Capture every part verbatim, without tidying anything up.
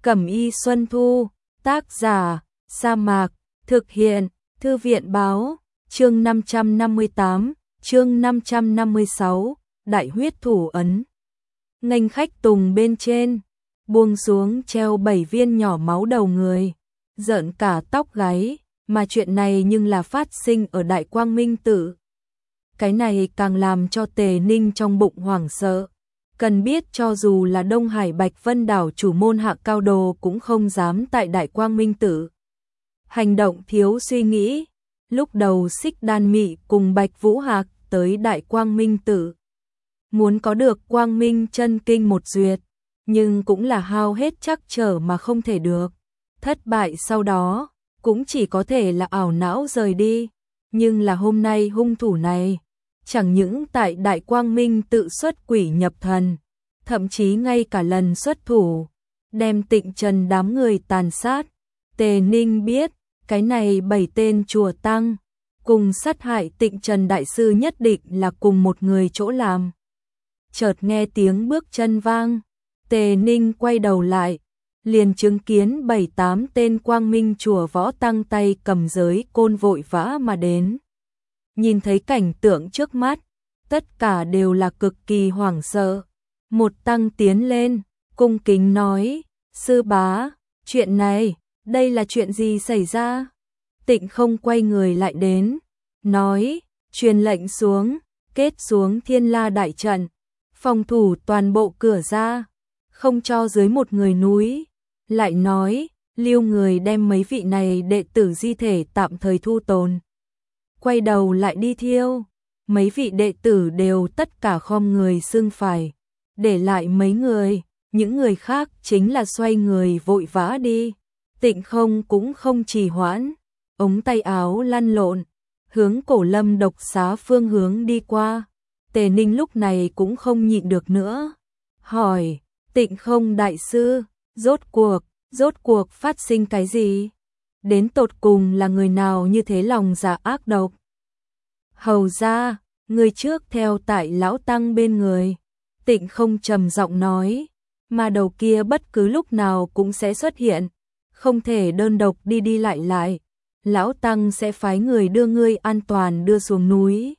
Cẩm y Xuân Thu, tác giả, Sa Mạc, thực hiện, Thư viện báo, chương năm trăm năm mươi tám, chương năm trăm năm mươi sáu, Đại huyết thủ ấn. Nghênh khách tùng bên trên, buông xuống treo bảy viên nhỏ máu đầu người, rợn cả tóc gáy, mà chuyện này nhưng là phát sinh ở Đại Quang Minh Tự. Cái này càng làm cho Tề Ninh trong bụng hoảng sợ. Cần biết cho dù là Đông Hải Bạch Vân Đảo chủ môn hạ cao đồ cũng không dám tại Đại Quang Minh Tự hành động thiếu suy nghĩ. Lúc đầu Xích Đan Mị cùng Bạch Vũ Hạc tới Đại Quang Minh Tự, muốn có được Quang Minh chân kinh một duyệt, nhưng cũng là hao hết chắc trở mà không thể được. Thất bại sau đó, cũng chỉ có thể là ảo não rời đi. Nhưng là hôm nay hung thủ này, chẳng những tại Đại Quang Minh Tự xuất quỷ nhập thần, thậm chí ngay cả lần xuất thủ, đem Tịnh Trần đám người tàn sát. Tề Ninh biết, cái này bảy tên chùa tăng, cùng sát hại Tịnh Trần Đại Sư nhất định là cùng một người chỗ làm. Chợt nghe tiếng bước chân vang, Tề Ninh quay đầu lại, liền chứng kiến bảy tám tên Quang Minh chùa võ tăng tay cầm giới côn vội vã mà đến. Nhìn thấy cảnh tượng trước mắt, tất cả đều là cực kỳ hoảng sợ. Một tăng tiến lên, cung kính nói, sư bá, chuyện này, đây là chuyện gì xảy ra? Tịnh Không quay người lại đến, nói, truyền lệnh xuống, kết xuống Thiên La đại trận, phòng thủ toàn bộ cửa ra, không cho dưới một người núi. Lại nói, lưu người đem mấy vị này đệ tử di thể tạm thời thu tồn. Quay đầu lại đi thiêu, mấy vị đệ tử đều tất cả khom người xưng phải, để lại mấy người, những người khác chính là xoay người vội vã đi. Tịnh Không cũng không trì hoãn, ống tay áo lăn lộn, hướng Cổ Lâm độc xá phương hướng đi qua. Tề Ninh lúc này cũng không nhịn được nữa, hỏi, Tịnh Không đại sư, rốt cuộc, rốt cuộc phát sinh cái gì? Đến tột cùng là người nào như thế lòng dạ ác độc? Hầu ra, người trước theo tại lão tăng bên người. Tịnh Không trầm giọng nói, mà đầu kia bất cứ lúc nào cũng sẽ xuất hiện, không thể đơn độc đi đi lại lại. Lão tăng sẽ phái người đưa ngươi an toàn đưa xuống núi.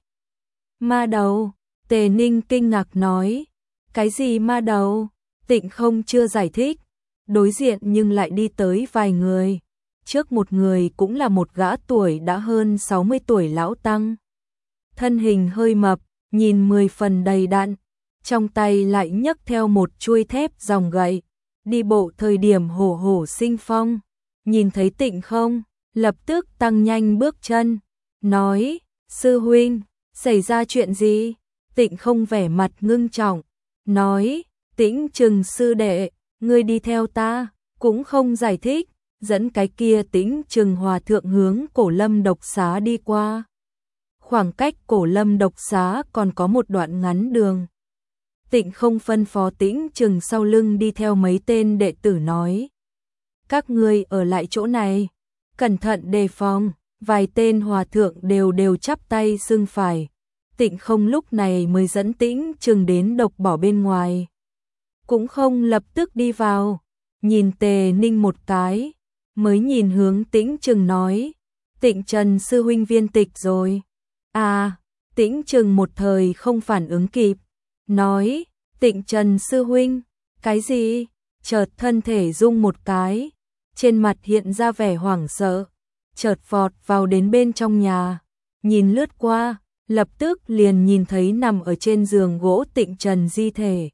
Ma đầu, Tề Ninh kinh ngạc nói, cái gì ma đầu? Tịnh Không chưa giải thích, đối diện nhưng lại đi tới vài người. Trước một người cũng là một gã tuổi đã hơn sáu mươi tuổi lão tăng. Thân hình hơi mập, nhìn mười phần đầy đặn, trong tay lại nhấc theo một chuôi thép dòng gậy, đi bộ thời điểm hổ hổ sinh phong. Nhìn thấy Tịnh Không, lập tức tăng nhanh bước chân, nói, sư huynh, xảy ra chuyện gì? Tịnh Không vẻ mặt ngưng trọng, nói, Tĩnh Trừng sư đệ, ngươi đi theo ta, cũng không giải thích, dẫn cái kia Tĩnh Trừng hòa thượng hướng Cổ Lâm độc xá đi qua. Khoảng cách Cổ Lâm độc xá còn có một đoạn ngắn đường. Tịnh Không phân phó Tĩnh Trừng sau lưng đi theo mấy tên đệ tử nói, các ngươi ở lại chỗ này, cẩn thận đề phòng. Vài tên hòa thượng đều đều chắp tay xưng phải. Tịnh Không lúc này mới dẫn Tĩnh Trừng đến độc bỏ bên ngoài, cũng không lập tức đi vào, nhìn Tề Ninh một cái, mới nhìn hướng Tĩnh Trừng nói, Tịnh Trần sư huynh viên tịch rồi. À, Tĩnh Trừng một thời không phản ứng kịp, nói, Tịnh Trần sư huynh, cái gì? Chợt thân thể rung một cái, trên mặt hiện ra vẻ hoảng sợ, chợt vọt vào đến bên trong nhà, nhìn lướt qua, lập tức liền nhìn thấy nằm ở trên giường gỗ Tịnh Trần di thể.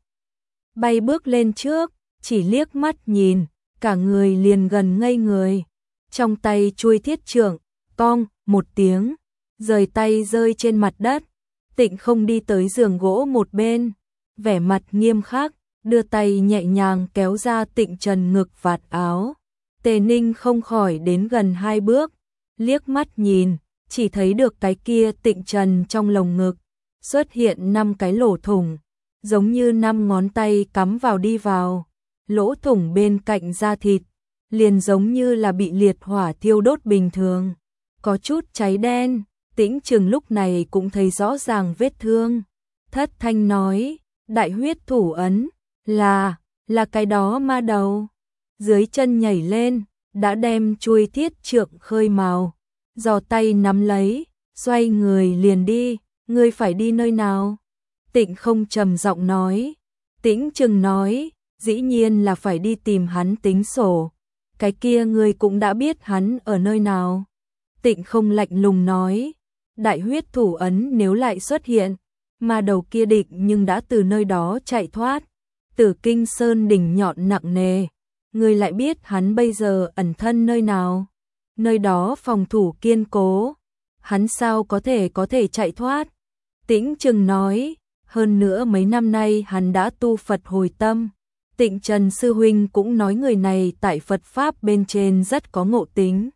Bay bước lên trước, chỉ liếc mắt nhìn, cả người liền gần ngây người. Trong tay chuôi thiết trượng, cong một tiếng, rời tay rơi trên mặt đất. Tịnh Không đi tới giường gỗ một bên, vẻ mặt nghiêm khắc, đưa tay nhẹ nhàng kéo ra Tịnh Trần ngực vạt áo. Tề Ninh không khỏi đến gần hai bước, liếc mắt nhìn, chỉ thấy được cái kia Tịnh Trần trong lồng ngực xuất hiện năm cái lỗ thủng, giống như năm ngón tay cắm vào đi vào. Lỗ thủng bên cạnh da thịt liền giống như là bị liệt hỏa thiêu đốt bình thường, có chút cháy đen. Tĩnh Trừng lúc này cũng thấy rõ ràng vết thương, thất thanh nói, đại huyết thủ ấn, là, là cái đó ma đầu. dưới chân nhảy lên, đã đem chuôi thiết trượng khơi mào, giò tay nắm lấy, xoay người liền đi. Ngươi phải đi nơi nào? Tịnh Không trầm giọng nói. Tĩnh Trừng nói, dĩ nhiên là phải đi tìm hắn tính sổ. Cái kia ngươi cũng đã biết hắn ở nơi nào. Tịnh Không lạnh lùng nói, đại huyết thủ ấn nếu lại xuất hiện, mà đầu kia định nhưng đã từ nơi đó chạy thoát. Tử Kinh Sơn đỉnh nhọn nặng nề, ngươi lại biết hắn bây giờ ẩn thân nơi nào? Nơi đó phòng thủ kiên cố, hắn sao có thể có thể chạy thoát? Tĩnh Trừng nói, hơn nữa mấy năm nay hắn đã tu Phật hồi tâm. Tịnh Trần Sư Huynh cũng nói người này tại Phật Pháp bên trên rất có ngộ tính.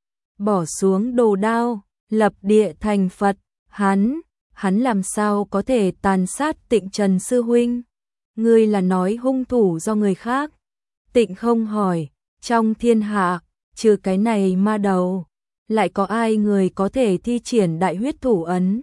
Bỏ xuống đồ đao, lập địa thành Phật, hắn, hắn làm sao có thể tàn sát Tịnh Trần Sư Huynh? Ngươi là nói hung thủ do người khác? Tịnh Không hỏi, trong thiên hạ, trừ cái này ma đầu, lại có ai người có thể thi triển đại huyết thủ ấn?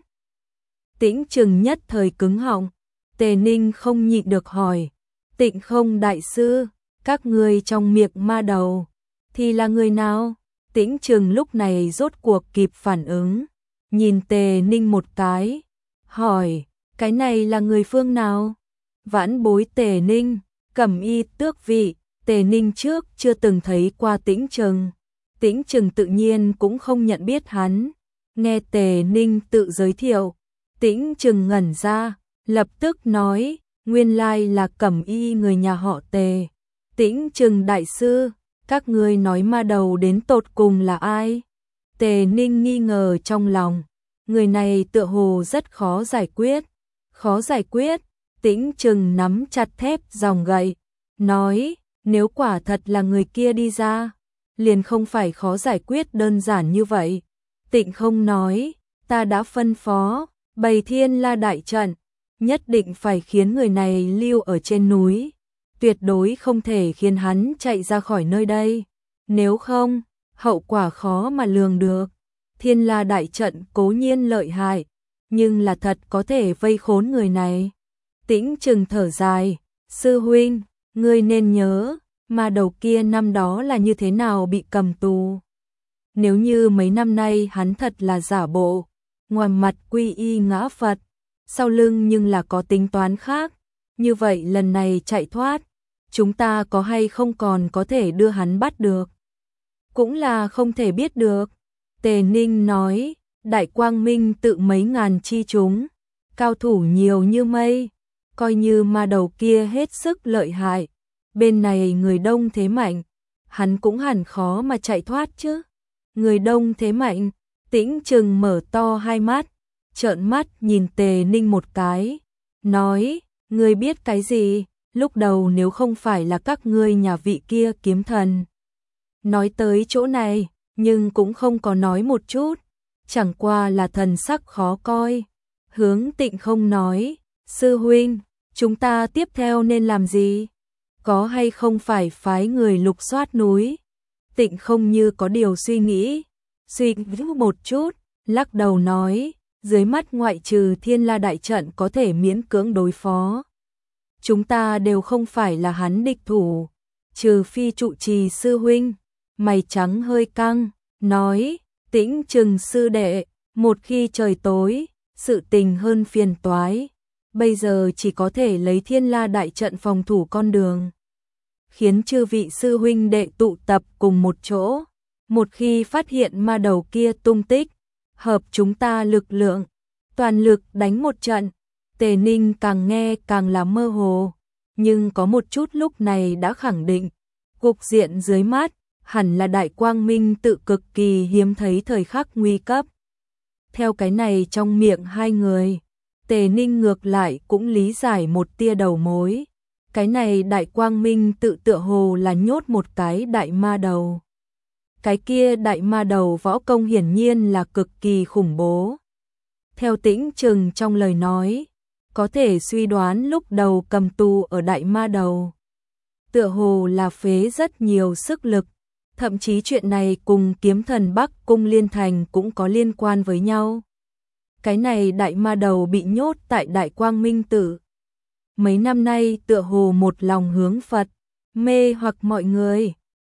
Tĩnh Trừng nhất thời cứng họng. Tề Ninh không nhịn được hỏi, Tịnh Không đại sư, các ngươi trong miệng ma đầu thì là người nào? Tĩnh Trừng lúc này rốt cuộc kịp phản ứng, nhìn Tề Ninh một cái, hỏi, cái này là người phương nào? Vãn bối Tề Ninh, cẩm y tước vị. Tề Ninh trước chưa từng thấy qua Tĩnh Trừng, Tĩnh Trừng tự nhiên cũng không nhận biết hắn. Nghe Tề Ninh tự giới thiệu, Tĩnh Trừng ngẩn ra, lập tức nói, nguyên lai là cẩm y người nhà họ Tề. Tĩnh Trừng đại sư, các ngươi nói ma đầu đến tột cùng là ai? Tề Ninh nghi ngờ trong lòng, người này tựa hồ rất khó giải quyết. Khó giải quyết? Tĩnh Trừng nắm chặt thép dòng gậy, nói, nếu quả thật là người kia đi ra, liền không phải khó giải quyết đơn giản như vậy. Tịnh Không nói, ta đã phân phó, bày Thiên La đại trận, nhất định phải khiến người này lưu ở trên núi, tuyệt đối không thể khiến hắn chạy ra khỏi nơi đây, nếu không, hậu quả khó mà lường được. Thiên La đại trận cố nhiên lợi hại, nhưng là thật có thể vây khốn người này. Tĩnh Trừng thở dài, sư huynh, ngươi nên nhớ, mà đầu kia năm đó là như thế nào bị cầm tù. Nếu như mấy năm nay hắn thật là giả bộ, ngoài mặt quy y ngã Phật, sau lưng nhưng là có tính toán khác, như vậy lần này chạy thoát, chúng ta có hay không còn có thể đưa hắn bắt được? Cũng là không thể biết được. Tề Ninh nói, Đại Quang Minh tự mấy ngàn chi chúng, cao thủ nhiều như mây, coi như ma đầu kia hết sức lợi hại, bên này người đông thế mạnh, hắn cũng hẳn khó mà chạy thoát chứ. Người đông thế mạnh, Tĩnh Trừng mở to hai mắt, trợn mắt nhìn Tề Ninh một cái, nói, ngươi biết cái gì? Lúc đầu nếu không phải là các ngươi nhà vị kia kiếm thần nói tới chỗ này, nhưng cũng không có nói một chút, chẳng qua là thần sắc khó coi. Hướng Tịnh Không nói, sư huynh, chúng ta tiếp theo nên làm gì? Có hay không phải phái người lục soát núi? Tịnh Không như có điều suy nghĩ, suy nghĩ một chút, lắc đầu nói, dưới mắt ngoại trừ Thiên La đại trận có thể miễn cưỡng đối phó, chúng ta đều không phải là hắn địch thủ, trừ phi trụ trì sư huynh. Mày trắng hơi căng, nói, Tĩnh Trừng sư đệ, một khi trời tối, sự tình hơn phiền toái, bây giờ chỉ có thể lấy Thiên La đại trận phòng thủ con đường, khiến chư vị sư huynh đệ tụ tập cùng một chỗ, một khi phát hiện ma đầu kia tung tích, hợp chúng ta lực lượng, toàn lực đánh một trận. Tề Ninh càng nghe càng là mơ hồ, nhưng có một chút lúc này đã khẳng định, cục diện dưới mắt hẳn là Đại Quang Minh tự cực kỳ hiếm thấy thời khắc nguy cấp. Theo cái này trong miệng hai người, Tề Ninh ngược lại cũng lý giải một tia đầu mối. Cái này Đại Quang Minh tự tựa hồ là nhốt một cái đại ma đầu. Cái kia đại ma đầu võ công hiển nhiên là cực kỳ khủng bố. Theo Tĩnh Trừng trong lời nói, có thể suy đoán lúc đầu cầm tù ở đại ma đầu, tựa hồ là phế rất nhiều sức lực, thậm chí chuyện này cùng kiếm thần Bắc Cung Liên Thành cũng có liên quan với nhau. Cái này đại ma đầu bị nhốt tại Đại Quang Minh Tự, mấy năm nay tựa hồ một lòng hướng Phật, mê hoặc mọi người,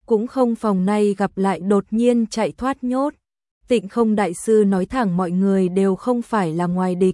cũng không phòng nay gặp lại đột nhiên chạy thoát nhốt. Tịnh Không đại sư nói thẳng mọi người đều không phải là ngoài địch.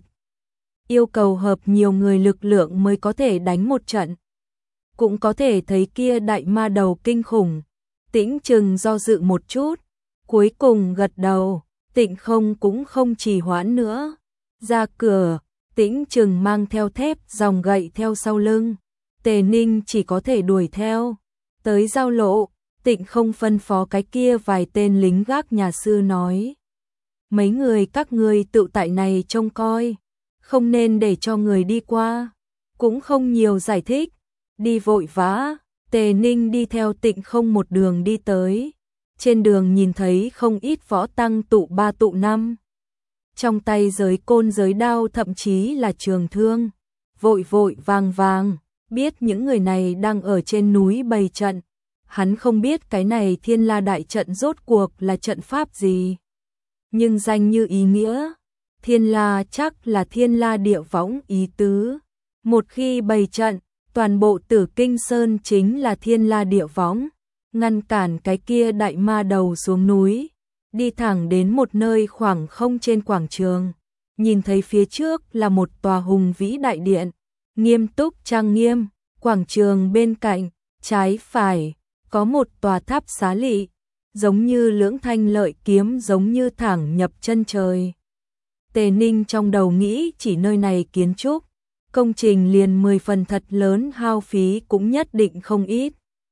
Yêu cầu hợp nhiều người lực lượng mới có thể đánh một trận. Cũng có thể thấy kia đại ma đầu kinh khủng. Tĩnh Trừng do dự một chút, cuối cùng gật đầu. Tịnh Không cũng không trì hoãn nữa. Ra cửa, Tĩnh Trừng mang theo thép dòng gậy theo sau lưng. Tề Ninh chỉ có thể đuổi theo. Tới giao lộ, Tịnh Không phân phó cái kia vài tên lính gác nhà sư nói. Mấy người các ngươi tự tại này trông coi, không nên để cho người đi qua. Cũng không nhiều giải thích, đi vội vã. Tề Ninh đi theo Tịnh Không một đường đi tới. Trên đường nhìn thấy không ít võ tăng tụ ba tụ năm. Trong tay giới côn giới đao thậm chí là trường thương. Vội vội vàng vàng, biết những người này đang ở trên núi bày trận. Hắn không biết cái này Thiên La đại trận rốt cuộc là trận pháp gì. Nhưng danh như ý nghĩa, Thiên La chắc là Thiên La địa võng ý tứ. Một khi bày trận, toàn bộ Tử Kinh Sơn chính là Thiên La địa võng, ngăn cản cái kia đại ma đầu xuống núi, đi thẳng đến một nơi khoảng không trên quảng trường. Nhìn thấy phía trước là một tòa hùng vĩ đại điện, nghiêm túc trang nghiêm, quảng trường bên cạnh, trái phải, có một tòa tháp xá lị, giống như lưỡng thanh lợi kiếm giống như thẳng nhập chân trời. Tề Ninh trong đầu nghĩ chỉ nơi này kiến trúc, công trình liền mười phần thật lớn hao phí cũng nhất định không ít.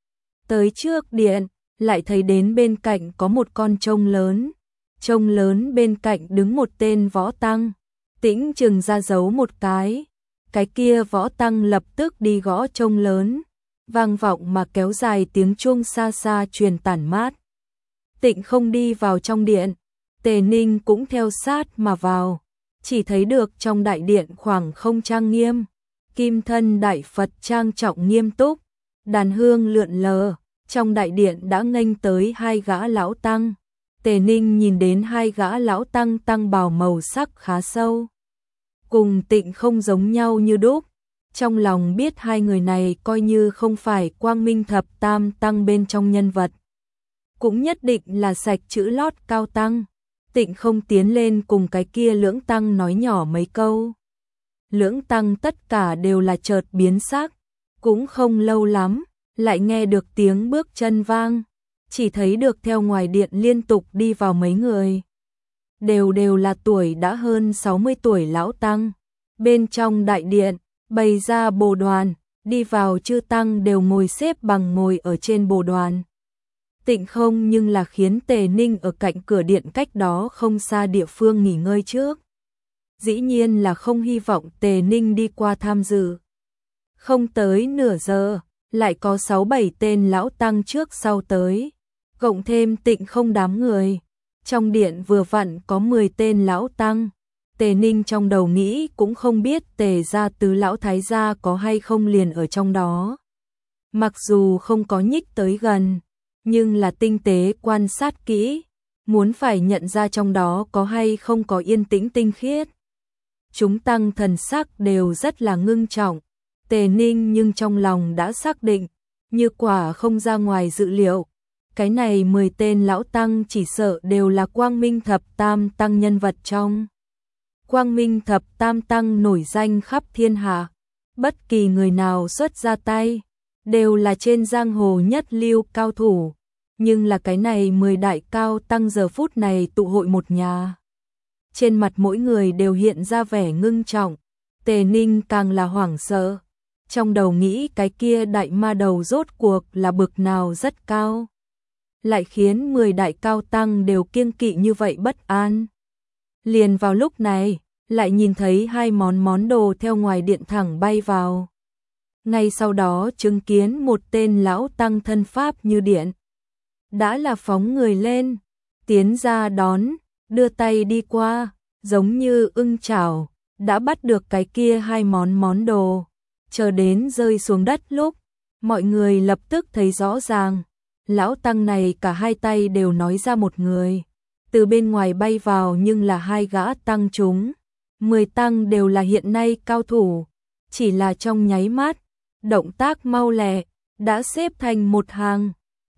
Tới trước điện, lại thấy đến bên cạnh có một con trông lớn. Trông lớn bên cạnh đứng một tên võ tăng. Tĩnh Trừng ra dấu một cái. Cái kia võ tăng lập tức đi gõ trông lớn. Vang vọng mà kéo dài tiếng chuông xa xa truyền tản mát. Tịnh Không đi vào trong điện. Tề Ninh cũng theo sát mà vào. Chỉ thấy được trong đại điện khoảng không trang nghiêm. Kim thân đại Phật trang trọng nghiêm túc. Đàn hương lượn lờ. Trong đại điện đã nghênh tới hai gã lão tăng. Tề Ninh nhìn đến hai gã lão tăng tăng bào màu sắc khá sâu. Cùng Tịnh Không giống nhau như đúc. Trong lòng biết hai người này coi như không phải Quang Minh thập tam tăng bên trong nhân vật. Cũng nhất định là sạch chữ lót cao tăng. Tịnh Không tiến lên cùng cái kia lưỡng tăng nói nhỏ mấy câu. Lưỡng tăng tất cả đều là chợt biến sắc. Cũng không lâu lắm, lại nghe được tiếng bước chân vang. Chỉ thấy được theo ngoài điện liên tục đi vào mấy người. Đều đều là tuổi đã hơn sáu mươi tuổi lão tăng. Bên trong đại điện, bày ra bồ đoàn, đi vào chư tăng đều ngồi xếp bằng ngồi ở trên bồ đoàn. Tịnh Không nhưng là khiến Tề Ninh ở cạnh cửa điện cách đó không xa địa phương nghỉ ngơi trước. Dĩ nhiên là không hy vọng Tề Ninh đi qua tham dự. Không tới nửa giờ, lại có sáu bảy tên lão tăng trước sau tới. Cộng thêm Tịnh Không đám người. Trong điện vừa vặn có mười tên lão tăng. Tề Ninh trong đầu nghĩ cũng không biết Tề gia tứ lão thái gia có hay không liền ở trong đó. Mặc dù không có nhích tới gần, nhưng là tinh tế quan sát kỹ, muốn phải nhận ra trong đó có hay không có yên tĩnh tinh khiết. Chúng tăng thần sắc đều rất là ngưng trọng. Tề Ninh nhưng trong lòng đã xác định, như quả không ra ngoài dự liệu. Cái này mười tên lão tăng chỉ sợ đều là Quang Minh thập tam tăng nhân vật trong. Quang Minh thập tam tăng nổi danh khắp thiên hạ. Bất kỳ người nào xuất ra tay, đều là trên giang hồ nhất lưu cao thủ. Nhưng là cái này mười đại cao tăng giờ phút này tụ hội một nhà. Trên mặt mỗi người đều hiện ra vẻ ngưng trọng. Tề Ninh càng là hoảng sợ. Trong đầu nghĩ cái kia đại ma đầu rốt cuộc là bực nào rất cao. Lại khiến mười đại cao tăng đều kiêng kỵ như vậy bất an. Liền vào lúc này, lại nhìn thấy hai món món đồ theo ngoài điện thẳng bay vào. Ngay sau đó chứng kiến một tên lão tăng thân pháp như điện. Đã là phóng người lên, tiến ra đón, đưa tay đi qua, giống như ưng chảo, đã bắt được cái kia hai món món đồ. Chờ đến rơi xuống đất lúc, mọi người lập tức thấy rõ ràng. Lão tăng này cả hai tay đều nói ra một người. Từ bên ngoài bay vào nhưng là hai gã tăng chúng. Mười tăng đều là hiện nay cao thủ. Chỉ là trong nháy mắt, động tác mau lẹ, đã xếp thành một hàng.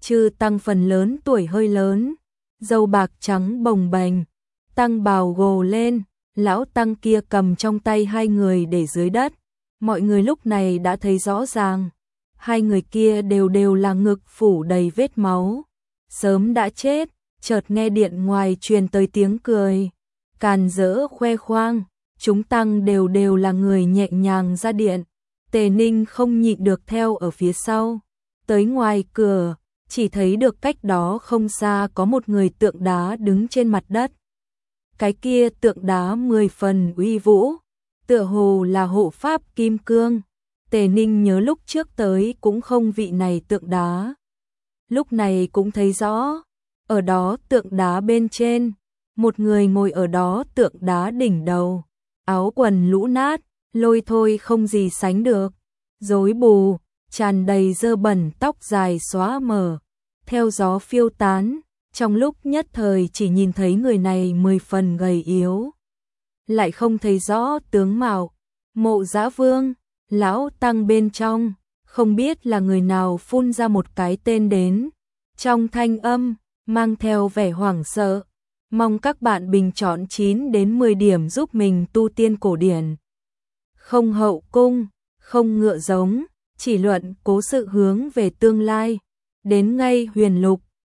Chư tăng phần lớn tuổi hơi lớn, râu bạc trắng bồng bềnh, tăng bào gồ lên, lão tăng kia cầm trong tay hai người để dưới đất. Mọi người lúc này đã thấy rõ ràng, hai người kia đều đều là ngực phủ đầy vết máu, sớm đã chết. Chợt nghe điện ngoài truyền tới tiếng cười, càn rỡ khoe khoang, chúng tăng đều đều là người nhẹ nhàng ra điện. Tề Ninh không nhịn được theo ở phía sau, tới ngoài cửa, chỉ thấy được cách đó không xa có một người tượng đá đứng trên mặt đất. Cái kia tượng đá mười phần uy vũ, tựa hồ là hộ pháp kim cương. Tề Ninh nhớ lúc trước tới cũng không vị này tượng đá. Lúc này cũng thấy rõ, ở đó tượng đá bên trên, một người ngồi ở đó tượng đá đỉnh đầu, áo quần lũ nát, lôi thôi không gì sánh được, rối bù, tràn đầy dơ bẩn, tóc dài xóa mờ, theo gió phiêu tán, trong lúc nhất thời chỉ nhìn thấy người này mười phần gầy yếu, lại không thấy rõ tướng mạo. Mộ Dã Vương, lão tăng bên trong, không biết là người nào phun ra một cái tên đến, trong thanh âm mang theo vẻ hoảng sợ. Mong các bạn bình chọn chín đến mười điểm giúp mình tu tiên cổ điển. Không hậu cung, không ngựa giống, chỉ luận cố sự hướng về tương lai. Đến ngay huyền lục,